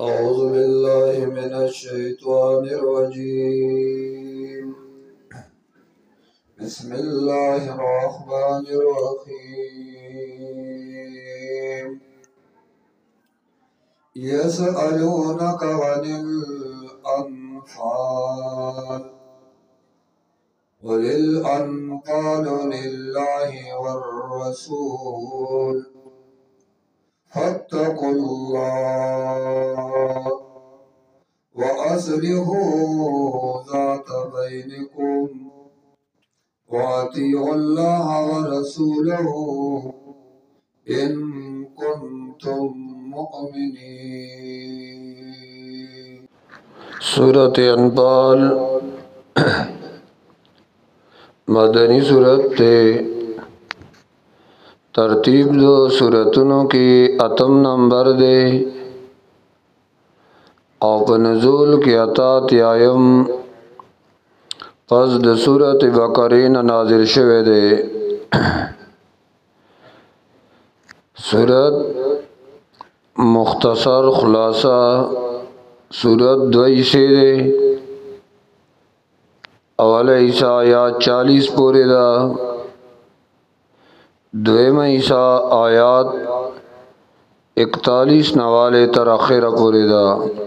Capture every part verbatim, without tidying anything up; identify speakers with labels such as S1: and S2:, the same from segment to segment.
S1: أعوذ بالله من الشيطان الرجيم. بسم الله الرحمن الرحيم. يسألونك عن الأنفال قل الأنفال لله والرسول فاتقوا الله وأصلحوا ذات بينكم وأطيعوا الله ورسوله إن كنتم مؤمنين. سورة أنفال مدنی سورت تے ترتیب دو سورتونو کی اتم نمبر دے او په نزول کی اتا تیایم پس د سورت بقرہ نازل شوه دے. سورت مختصر خلاصہ سورت دو حصے دے. اول حصہ آیات چالیس پورے دا، دویم حصہ آیات اکتالیس نوالے تر آخر پورے دا.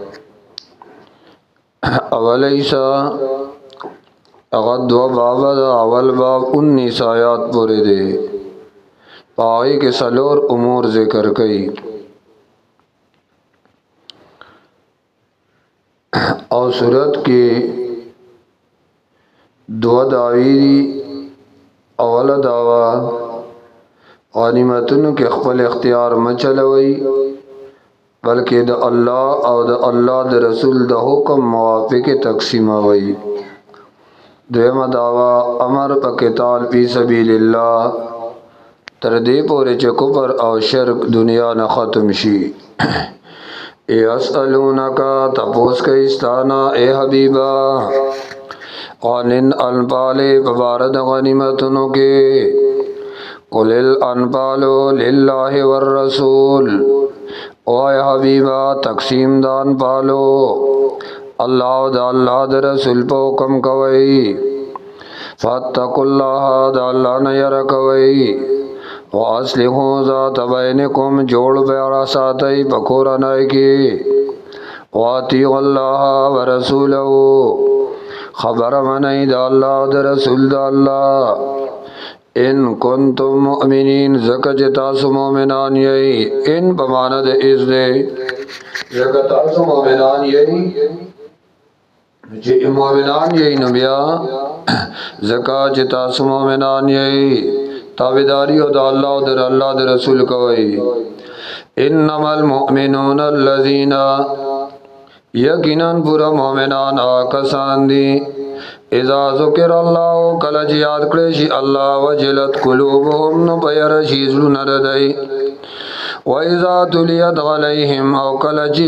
S1: اول حصہ اغد دو باب دا، اول باب انیس آیات پورے دے. پائی کے سلور امور ذکر کئی اور سورت کی دو دعوی دی. اول دعوی غنیمتونو کې خپل اختیار مچلوي بلکې د الله او د الله د رسول د حکم موافق تقسیموي. دویمه دعوی امر په قتال فی سبیل الله تر دې پورې چې کفر او شرک دنیا نه ختم شي. یسألونک تپوس کوي ستانا اے حبیبا عن الانفال ببارد غنیمتونو کې. قل الانفال للہ والرسول، او اے حبیبا تقسیم دان پالو اللہ دا اللہ دا رسول پا حکم کوئی. فاتقوا اللہ دا اللہ نیر کوئی. واصلحوا ذات بینکم جوڑ بیارا ساتھی پکورانائی کی. واطیعوا اللہ ورسولہ خبر منائی دا اللہ دا رسول دا اللہ. ان کنتم مؤمنین زکجتاسو مومنان یئی. ان بماند از دے زکتاسو مومنان یئی جی مومنان یئی نبیا زکاجتاسو مومنان یئی تابداری او دا اللہ او در اللہ در رسول کوئی. انما المؤمنون الذین یقیناً پورا مومنان آکسان دی اذا ذکر اللہ کلچ یاد کرشی اللہ وجلت قلوبهم نو پیرشی زلون ردائی. و اذا تلیت علیہم او کلچی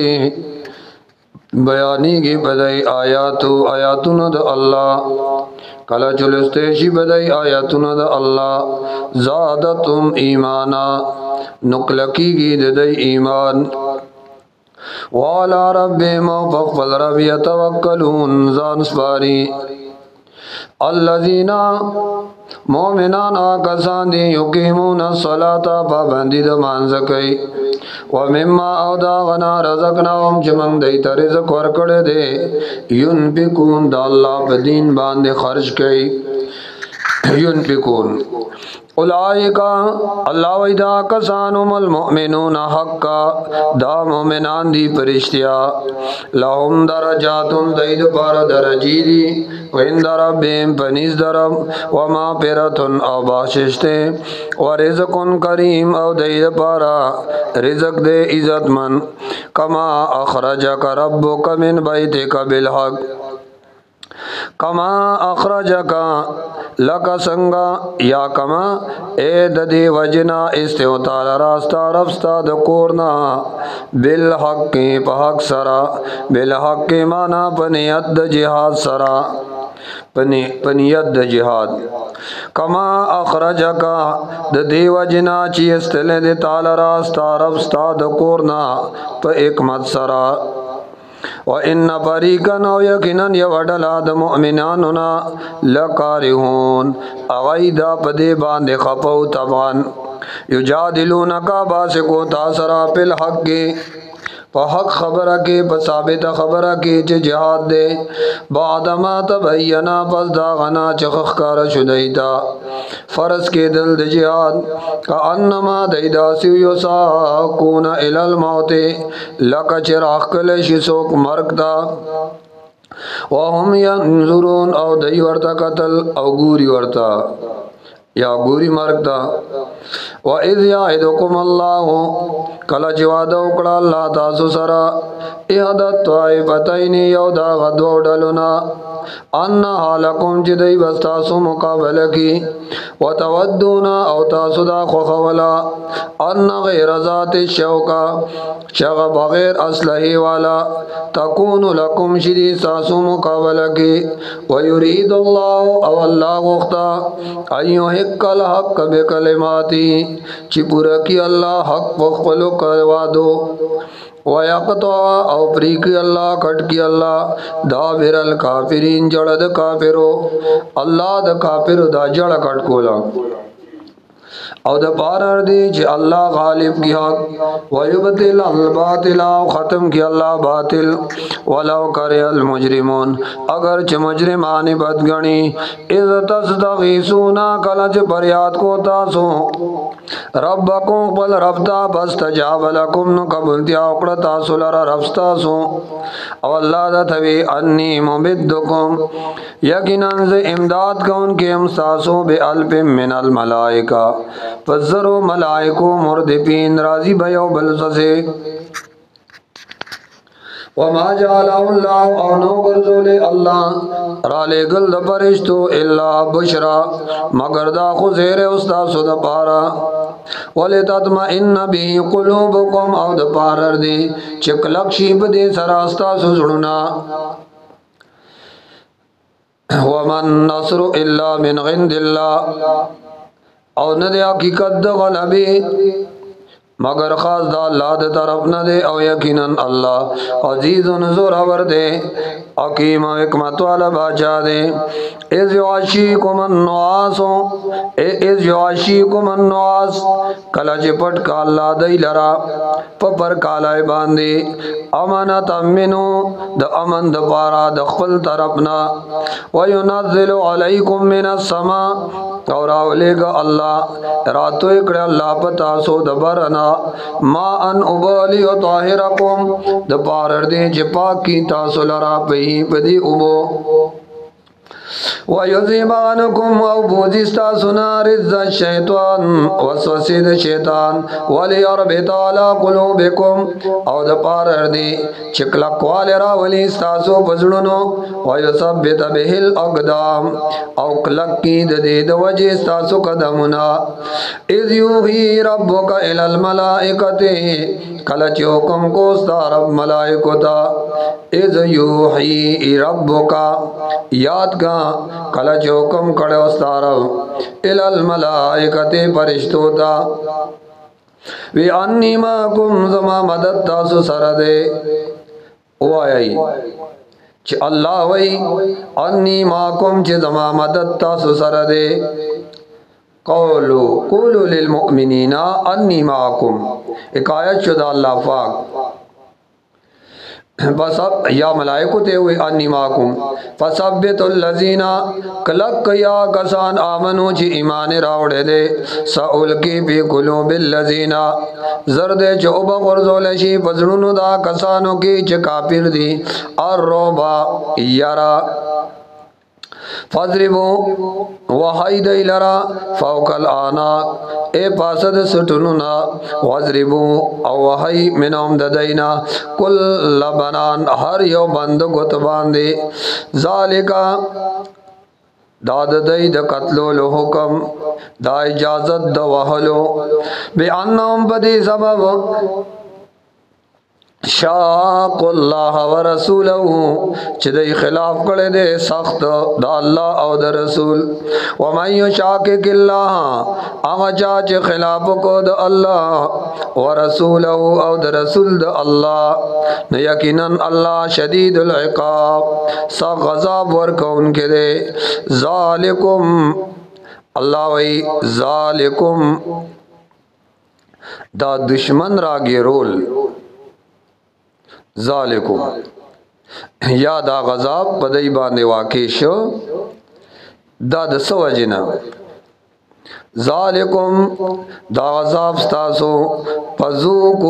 S1: بیانی کی بدائی آیاتو آیاتون دا اللہ کلچ لستیشی بدائی آیاتون دا اللہ زادتم ایمانا نقلقی کی دائی ایمان. وعلى ربهم فقل رب يتوکلون زان سپاری. الذین مومنان آکسان دی یقیمون الصلاة پابندی د مانځ کوي. ومما او دا غنا رزقناهم چې موږ دیت رزق ورکړی دی ينفقون د الله په دین باندې خرج کوي. ينفقون اولئک اللہ ویدا کسانم المؤمنون حقا دا مومنان دی پرشتیا. لهم درجات دید پار درجی دی وین دربیم پنیز درم وما پیرتن او باششتے ورزق کریم او دید پارا رزق دے عزت من. کما اخرجک ربک من بیتک بالحق کما اخرجکا لکا سنگا یا کما اے ددی وجنا استیو تعالی راستا رفستا دکورنا بالحق پا حق سرا بالحق مانا پنیت د جہاد سرا پنیت د جهاد کما اخرجکا د دیو جنا چی استل د تعالی را ستارب استاد کورنا په حکمت سرا و ان فریقا او یقینا یوډلا د مؤمنانو نا لکارهون اغیدا پدی باندې خپو تبان یجادلونک باسکو تاسرا پل حق کی په حق خبره کې په ثابت خبره کې چې جهاد دے بعد ما تبینا پس دا غنا چخ کار شدیتا فرض کې دل د جهاد کانما دیدا سی یساقون ال الموت لک چراغ کله شي سوک مرګ دا وهم ينظرون او دای ورتا قتل او ګوري ورتا یا ګوري مرګ دا و اذ یعدکم الله کلا جواد وکړه الله تاسو سره احدت طائفتین یو دا غدو ډلنا ان حالکم چې دای واستاسو مقابله کی وتودون او تاسو دا خوخولا ان غیر ذات الشوکا شغ بغیر اصله والا تكون لكم شدی تاسو مقابله کی ويريد الله او الله وختا ايو حق الحق بکلماتی چې پورا کی الله حق وخلو کوادو ويقطع او پریکی الله کټ کی الله دابر الکافرین جړه د کافرو الله د کافرو دا جړه کټ کولا او د بارر دی چې الله غالب کی حق ويبدل الباطل او ختم کی الله باطل ولو کرے المجرمون اگر چې مجرمان بدګنی اذ تستغیثون کله چې فریاد کو تاسو ربکم بل ربدا فاستجاب لكم نو قبول دی او کړه تاسو لره رب تاسو او الله دا توی انی ممدکم یقینا ز امداد کون کې هم تاسو به الف من الملائکه فزرو ملائکو مردفین راضی بیو بلسسے وما جعله الله او نو ګرځول الله را لګل د فرشتو الا بشرا مگر دا خو زیر استاد د پارا ولتطمئن به قلوبکم او د پارر دی چې کلک شی په دې سره استاد زړونا ومن نصر الا من عند الله او نه دی حقیقت د غلبه مگر خاص دا الله د طرف نه دی او یقینا الله عزیز و زور اور دی حکیم و حکمت والا بادشاہ دی از یعشیکم النعاس از یعشیکم النعاس کلا چې پټ کا الله دی لرا په پر کالای باندې امانت امنو د امن د پارا د خپل طرفنا وینزل علیکم من السماء اور اولیگا اللہ راتو اکڑا اللہ پتا سو دبرنا ما ان ابالی و طاہرکم دپارر دیں چپاک کی تاسو لرا پہی پدی ابو وَيُذِيبَانَكُمْ أَوْ بُوزِسْتَا سُنَا رِزَّ الشَّيْطَانِ وَسْوَسِدَ شیطان وَلِيَرْبِطَ عَلَى قُلُوبِكُمْ او د پارر دی چکلک والی راولی ستاسو پزڑنو وَيُثَبِّتَ بِهِ الْأَقْدَامِ او کلک کی د دی د وجه ستاسو قدمنا اِذْ يُوحِي رَبُّكَ إِلَى الْمَلَائِكَةِ کلچ حکم کو ستا رب ملائکو تا اِذْ يُوحِي رَبُّكَ یاد کا کلچ حکم کڑے استارو الالملائکت پرشتو تا وی انی ماکم زما مدد تاسو سردے او آئی چھ اللہ وی انی ماکم چھ زما مدد تاسو سردے قولو قولو للمؤمنین انی ماکم ایک آیت شدہ اللہ فاق بس اب یا ملائکو تے ہوئے انی ماکم فثبت اللذین کلک یا کسان آمنو چی ایمان راوڑے دے سأولکی پی قلوب اللذین زردے چو اوبا غرزولشی پزرونو دا کسانو کی چی کافر دی الروبا یرا فضربو وحی دی لرا فوق الاناق اے پاسد سٹنونا وضربو او وحی منهم ددینا کل لبنان ہر یو بند گت باندے ذالکا داد دی د قتلو لو حکم دا اجازت د وحلو بے انہم بدی سبب شاق الله ورسوله چې د خلاف کړي دي سخت د الله او د رسول و من یشاقق الله هغه چې خلاف کو د الله ورسوله او د رسول د الله نو یقینا الله شدید العقاب سخت غضب ورکوونکی دی ذالکم الله وی ذالکم دا دشمن راګیرول ذالکم یا دا غضب په دای باندې واقع شو دا د سوجنا ذالکم دا غضب تاسو پزوکو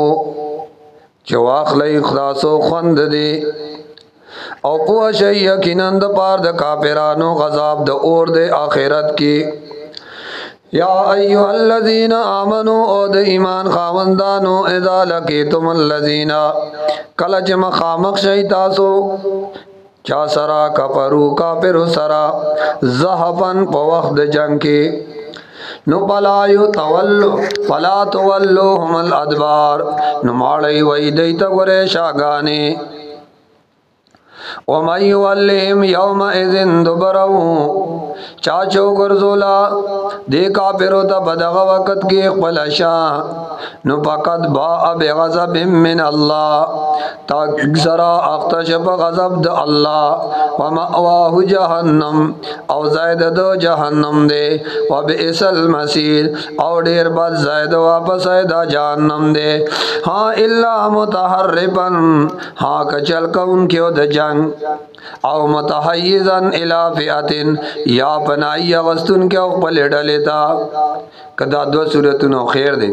S1: چواخ لای خلاصو خوند دی او په شی یقینا د پار د کافرانو غضب د اور د اخرت کې یا ایها الذین آمنوا او د ایمان خاوندانو اذا لقیتم الذین کله چې مخامخ شئ تاسو چا سرا کفرو کافر سرا ذهبن په وخت د جنگ کې نو بلا یو تولو فلا تولوهم الادبار نو ماړی وای دیت غره شاګانی وَمَن يُوَلِّهِمْ يَوْمَئِذٍ دُبُرَهُ چاچو ګرځولا دې کافرو ته بدغه وخت کې خپل شاه نو فقط باء بغضب من الله تا سرا اختش په غضب د الله ومأواه جهنم او زائد د جهنم دې وبئس المصير او ډیر بد زائد واپس د جهنم دې ها الا متحربا ها کچل کون کېو د جنگ او متحیزا الى فئتن یا بنائی غستون کے اقبل ڈلے تا کدا دو صورتونو خیر دے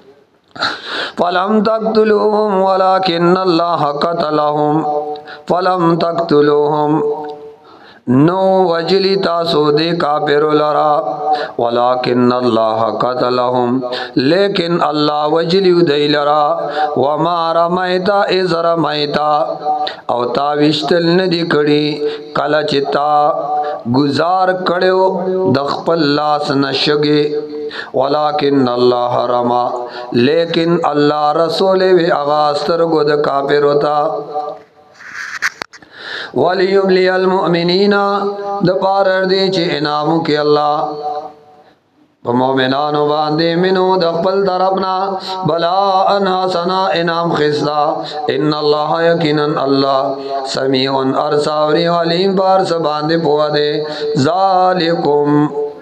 S1: فلم تقتلوهم ولكن الله قتلهم فلم تقتلوهم نو وجلی تاسو دے کافر لرا ولكن الله قتلهم لیکن اللہ وجلی دی لرا وما رمیتا از رمیتا او تا وشتل ندی کڑی کلا چتا گزار کڑیو دخپل لاس نشگی ولكن الله رما لیکن اللہ رسول وی اغاستر گو د کافر ہوتا وَلِيُبْلِيَ الْمُؤْمِنِينَ د پارر دی چې انعامو کې الله په مؤمنانو باندې منو د خپل طرفنا بلا ان حسنا انعام خستا ان الله یقینا الله سمیع ارساوری علیم بار س باندې پوه دی ذالکم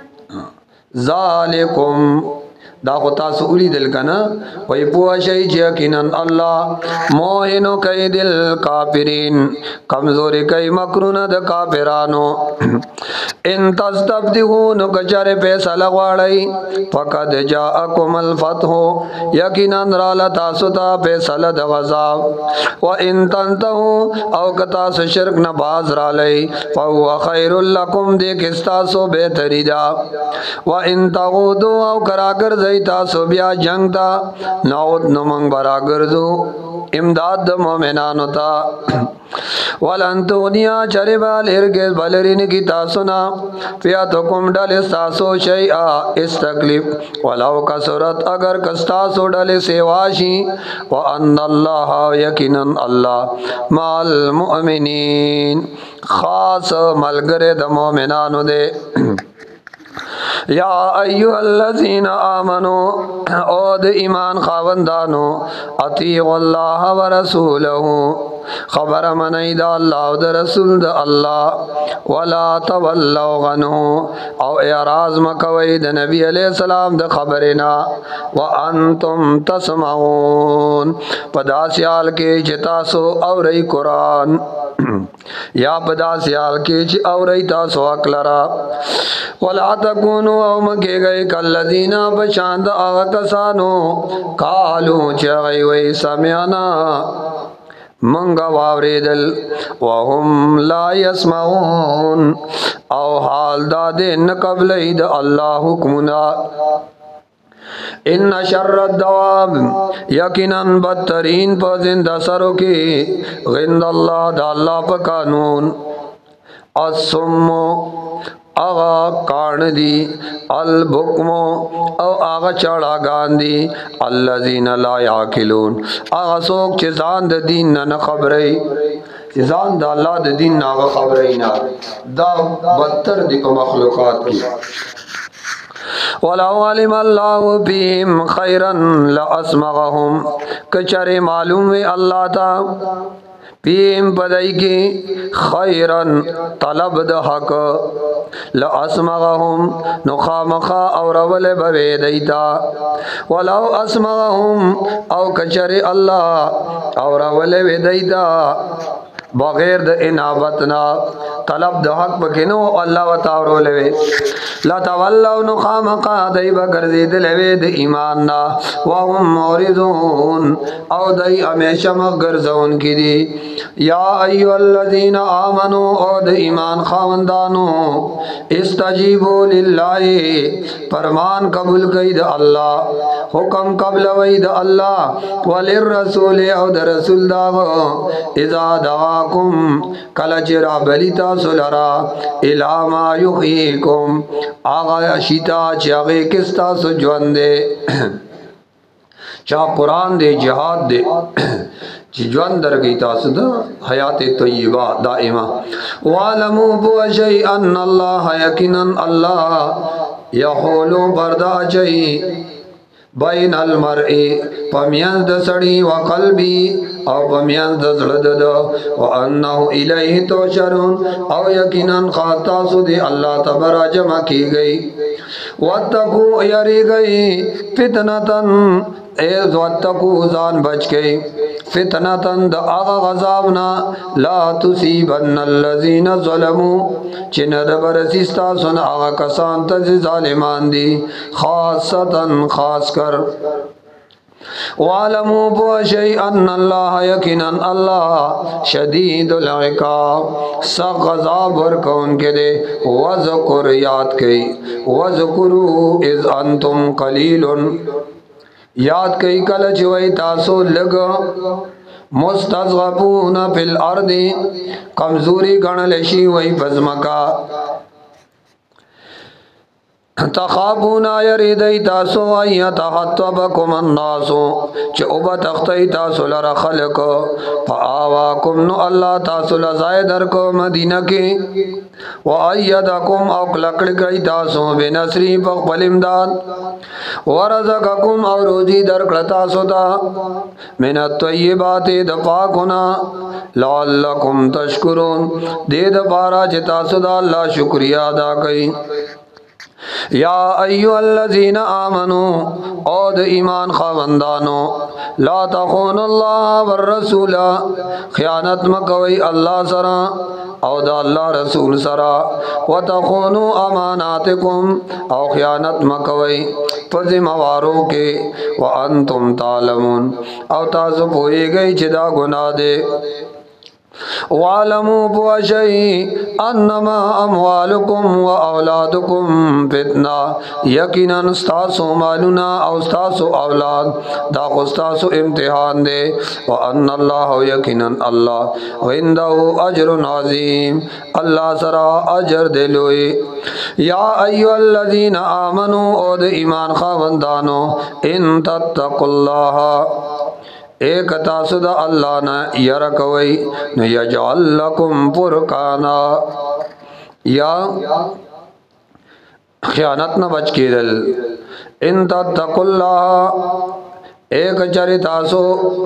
S1: ذالکم دا خو تاسو اولیدل کنا وای پوه شئ چې یقینا الله موهنو کید الکافرین کمزوری کوي مکرونه د کافرانو ان تستبدئوا نو کچره فیصله غواړی فقد جاءکم الفتح یقینا را تاسو ته فیصله د غزا و ان تنتهوا او کتا سو شرک نه باز را لئی فهو خیر لکم دې کستاسو بهتری دا و ان تغودوا او کراګر تاسو بیا جنگ تا نعود نمنگ برا گرزو امداد د مومنانو تا ولن تغنیا چربال ارگز بلرین کی تاسونا فیاتکم ڈل استاسو شیئا اس تکلیف ولو کسرت اگر کستاسو ڈل سیواشی وان اللہ یقینا اللہ مع المؤمنین خاص ملگر د مومنانو دے یا ایها الذین آمنوا او د ایمان خاوندانو اطیعوا الله ورسوله خبر منی دا الله او د رسول د الله ولا تولوا عنه او اعراض مکوي د نبی علیہ السلام د خبرنا وانتم تسمعون پداسیال کې جتا سو او ری قران یا پداسیال کې چې او ری تاسو اکلرا ولا تکونوا او مکه گئے کلذین بشاند آغا کسانو قالو چغی وی سمعنا منگا واوریدل وهم لا يسمعون او حال دادن قبل اید اللہ حکمنا ان شر الدواب یقینا بدترین په زنده سرو کې غند الله د الله په قانون الصم آغا کان دی البکمو او آغا چڑا گاندی الذین لا یاکلون آغا سوک چه ځان د دین نه خبرئی چه ځان د الله د دین نه خبرئی نه دا بدتر دی په مخلوقات کی ولو علم الله بهم خيرا لاسمعهم کچره معلوم وی الله تا بهم بدای کی خيرا طلب د حق لاسمعهم نخامخا اور ول بوی دیتا ولو اسمعهم او کچره الله اور ول وی دیتا بغیر د انابتنا طلب د حق بکینو الله وتعالى لوي لا تولوا نخامقا دایبا ګرځیدل وی د ایمان نا وهم معرضون او دای همیشه مګرځون کړي یا ایو الذین آمنو او د ایمان خاوندانو استجیبوا لله فرمان قبول کړئ د الله حکم قبل وی د الله وللرسول او د رسول دا اذا دعاکم کلا چرا بلیتا سلرا الاما یحییکم آغا شیتا چاگے کستا سو جوان دے چا قرآن دے جہاد دے چی جوان در گئی تاسو دا حیات طیبہ دائمہ وعلمو بوشی ان اللہ یقیناً اللہ یحولو بردا چی بین المرئی پمیان د سڑی و قلبی او پمیان د زړه د و انه الیه تحشرون او یقینا خاص دی الله تبارک جمع کی گئی واتقوا یری گئی فتنتن اے واتقوا زان بچ گئی فتنتن د اغا غضابنا لا تصيبن الذين ظلموا چن د برسستا سن اغا کسان ته ظالمان دي خاصتا خاص کر وعلموا بوشی ان اللہ یقینا اللہ شدید العقاب سخت غضب ورکون کے دے وذکر یاد کئی وذکروا اذ انتم قلیل یاد کئی کل چوئی تاسو لگ مستضعفون فی الارض کمزوری گنلشی وی بزمکا تخافون یریدی تاسو ایت حطبکم الناسو چه اوبا تختی تاسو لر خلق فآواکم نو اللہ تاسو لزائدر کو مدینہ کی و ایدکم اوک لکڑ گئی تاسو بنصری فقبل امداد ورزقکم او روزی در کرتاسو دا من الطیبات دفاقنا لعلکم تشکرون دید پارا چه تاسو دا اللہ شکریہ ادا کئی یا ایو الذین آمنو او د ایمان خواندانو لا تخون اللہ والرسول خیانت مکوی اللہ سرا او دا اللہ رسول سرا وتخونو اماناتکم او خیانت مکوی پزی موارو کے وانتم تعلمون او تاسو پوئی گئی چدا گناہ دے وعلموا بوشی انما اموالکم و اولادکم فتنہ یقینا استاسو مالنا او استاسو اولاد دا استاسو امتحان دے وان اللہ یقینا اللہ وعندہو اجر عظیم اللہ سرا اجر دلوئی یا ایو الذین آمنو او دا ایمان خواندانو ان تتقوا اللہ ایک تاسو دا اللہ نا یرکوئی نو یجعل لکم فرقانا یا خیانت نہ بچ کی دل ان تتقوا اللہ ایک چری تاسو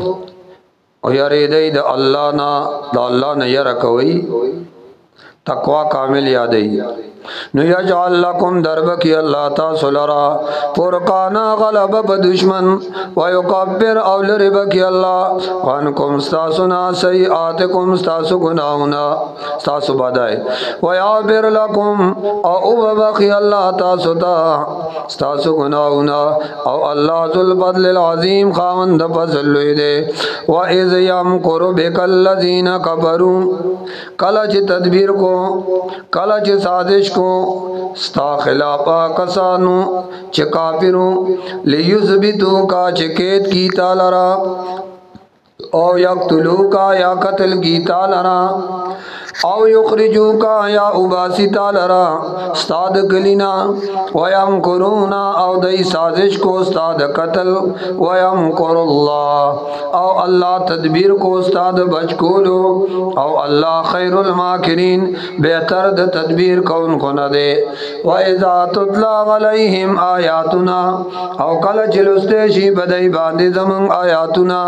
S1: یریدی دا اللہ نا دا اللہ نا یرکوئی تقوی کامل یادی نو یجعل لکم دربکی اللہ تاسو لرا فرقانا غلب بدشمن ویقبر اول ربکی اللہ وانکم ستاسونا سیئاتکم ستاسو گناہونا ستاسو بدائی ویعبر لکم او اببقی اللہ تاسو تا ستاسو گناہونا او اللہ ذو الفضل العظیم خاوند فضلوی دے وَإِذْ يَمْكُرُ بِكَ الَّذِينَ كَفَرُوا کلچ تدبیر کو کلچ سازش کو ستا خلافا کسانو چه کافرو لیثبتو کا چکیت کی تالرا او یقتلو کا یا قتل کی تالرا او یخرجوکا یا اباسی تالرا استاد کلینا ویمکرونا او دی سازش کو استاد قتل ویمکر اللہ او اللہ تدبیر کو استاد بچ کولو او اللہ خیر الماکرین بہتر د تدبیر کون کو نہ دے وَإِذَا تُتْلَى عَلَيْهِمْ آیاتنا او کل چلستے شی بدئی باندے زمن آیاتنا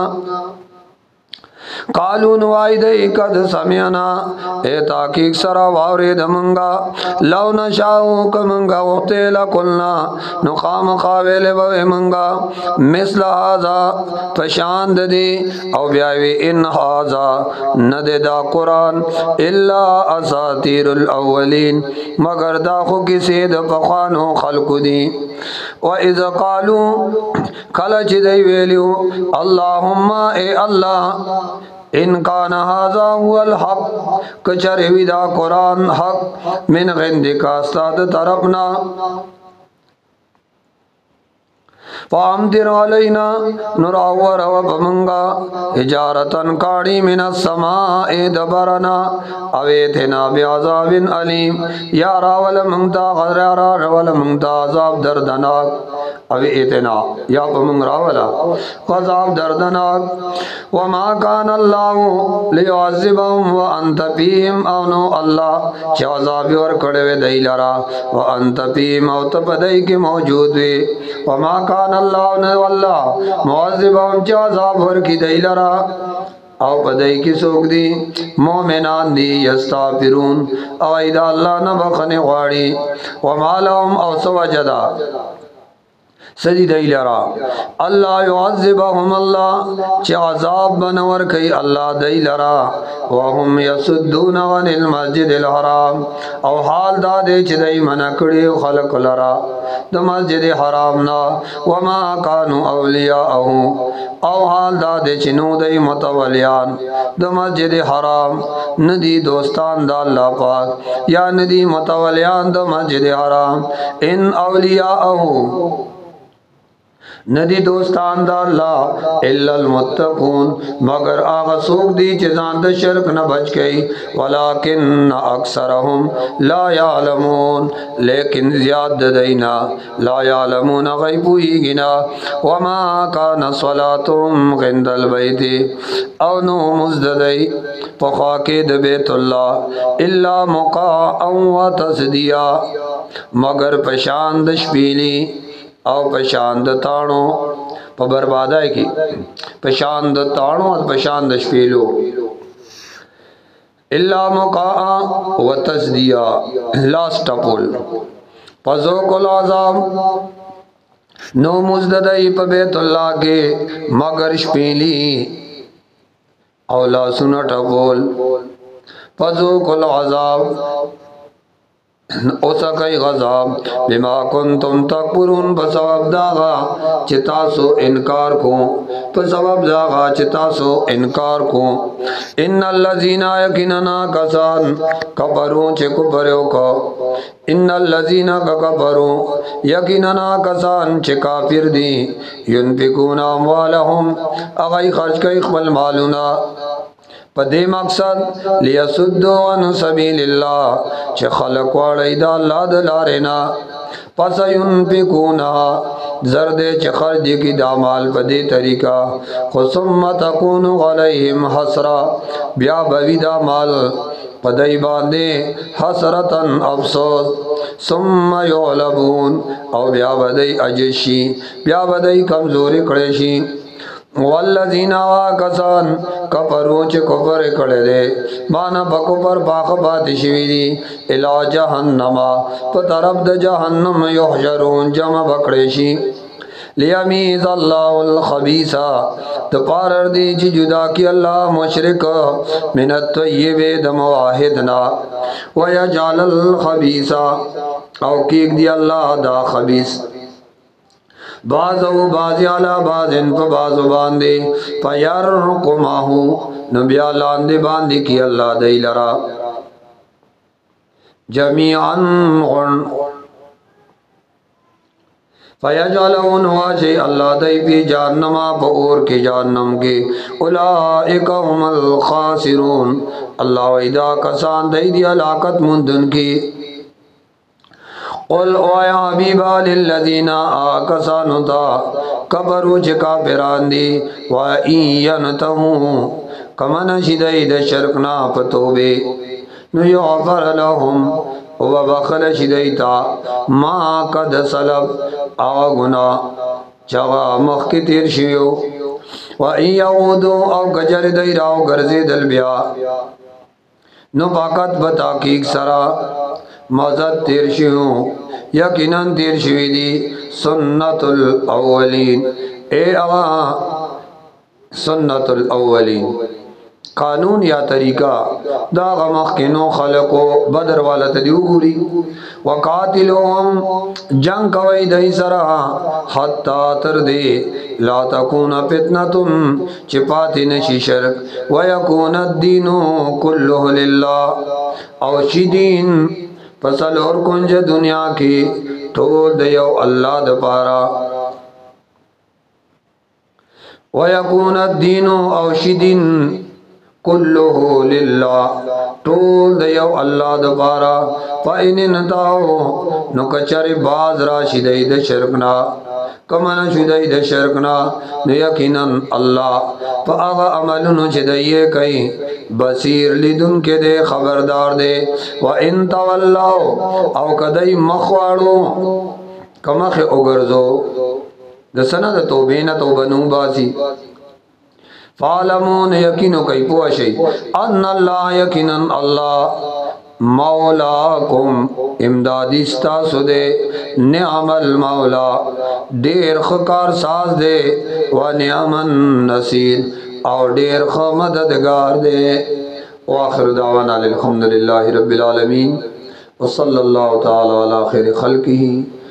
S1: قالو نوائی دئی قد سمعنا اے تاکیق سرا واورد منگا لو نشاؤ کمنگا وقتی لکلنا نقام خاویل بوی منگا مثل حازا پشاند دی او بیاوی ان حازا نددا قرآن الا اساطیر الاولین مگر دا خو کسی د پخوانو خلق دی وَإِذَا قَالُوا کلچ دی ویلیو اللہم اے اللہ ان کان هذا هو الحق کچر ودا قرآن حق من غندک استاد طرفنا فامطر علینا نراور و بمنگا حجارتن کاڑی من السماء دبرنا اویتنا بعذاب علیم یا راول منگتا غرارا راول منگتا عذاب دردناک اویتنا یا بمنگ راولا عذاب دردناک وما کان اللہ لیعذبهم وانت فیہم اونو اللہ چه عذابی ورکڑوے دی لرا وانت فیہم او تپدئی کی موجود وی وما کان اللہ نے واللہ معذبهم چه عذاب ورکی دی لرا او پدئی کی سوک دی مومنان دی یستغفرون او ایدا اللہ نبخن غاڑی وما لهم او سوجدا سدی دی لرا اللہ یعذبهم اللہ چه عذاب بنور کئی اللہ دی لرا وهم یسدون عن المسجد الحرام او حال دا دے چه دی منکڑی خلق لرا دا مسجد حرامنا وما کانو اولیاءہو او حال دا دے چنو دی متولیان دا مسجد حرام ندی دوستان دا اللہ پاک یا ندی متولیان دا مسجد حرام ان اولیاءہو ندی دوستان دا اللہ الا المتقون مگر آغا سوک دی چیزان دا شرک نہ بچ گئی ولیکن اکثرهم لا یعلمون لیکن زیاد دینا لا یعلمون غیبوی گنا وما کان صلاتهم غند البیت او نو مزددی پخاکی د بیت اللہ الا مقاعا و تصدیا مگر پشاند شپیلی او پشاند تانو پا بربادائی کی پشاند تانو اور پشاند شپیلو اللہ مقاعا و تصدیہ لاس ٹپول پزوک العذاب نو مزددائی پا بیت اللہ کے مگر شپیلی او لا سنہ ٹپول پزوک العذاب اوسا کئی غذاب بما کنتم تکبرون بسبب داغا چتاسو انکار کو بسبب داغا چتاسو انکار کو ان اللذین یکننا کسان کفرون چے کفریو کو ان اللذین کفرون یکننا کسان چے کافر دی ینفکون اموالہم اغی خرچ کئی خبل مالونا پدے مقصد لیسدو عن سبیل اللہ چه خلق وارئی دا اللہ دلارینا پس ینفکونا زردے چه خرج کی دامال پدے طریقہ خسم تکون علیہم حسرا بیا بوی دامال پدائی باندے حسرتن افسوس ثم یعلبون او بیا بدائی عجشی بیا بدائی کمزوری کڑیشی والذین آکسان کفرو چه کفر کڑے دے مانا پا کفر پاک باتی شوی دی الى جہنم پا طرف دا جہنم یحجرون جمع بکڑیشی لیمیز اللہ الخبیثہ تپارر دی چی جدا کی اللہ مشرک من الطیب دا مواحدنا ویجعل الخبیثہ او کیک دی اللہ دا خبیث بعضو بعضی علا بعضن پا بعضو باندے پا یرقماہو نبیا لاندے باندے کی اللہ دی لرا جمیعاً غن فیجعلون واشی اللہ دی پی جہنما پور کی جہنم کی اولئک هم الخاسرون اللہ ویدہ کسان دی دی علاقت مندن کی قل او یا حبیبا للذین آکسانو تا کبرو چکا پیران دی و اینتہو کمن شدئی دا شرکنا پتوبے نو یغفر لهم و بخل شدیتا ما قد سلب آغا گناہ چغا مخ کی تیر شیو و این یعودو او گجر دی راو گرزی دل بیا نو باقت بتاکیق سرا مزد تیر شیو یقیناً تیر شوی دی سنت الاولین اے آغا سنت الاولین قانون یا طریقہ دا غمخ کے نو خلقو بدر والا تدیو گوری وقاتلوهم جنگ کوئی دہی سرا حتی تردے لا تکون فتنتم چپاتی نشی شرک ویکون الدینو کلہ للہ او شی دین پسل اور کنج دنیا کی ٹھول دیو اللہ دپارا ویکون الدینو او شی دین کلہ للہ ٹول دیو اللہ دبارا فإن انتاو نو کچر باز را شدید شرکنا کمن شدید شرکنا نو یقیناً اللہ فآغا عملنو چدئیے کئی بصیر لیدن کے دے خبردار دے وإن تولاو او کدئی مخوارو کمخ اگرزو دسنا دا توبین توبنو باسی فعلمون یقینو کئی پوشی ان اللہ یقیناً اللہ مولاکم امدادی ستاسو دے نعم المولا دیر خکار ساز دے و نعم النصیر اور دیر خمددگار دے وآخر دعوانا الحمدللہ رب العالمین وصلی اللہ تعالی علی خیر خلقہ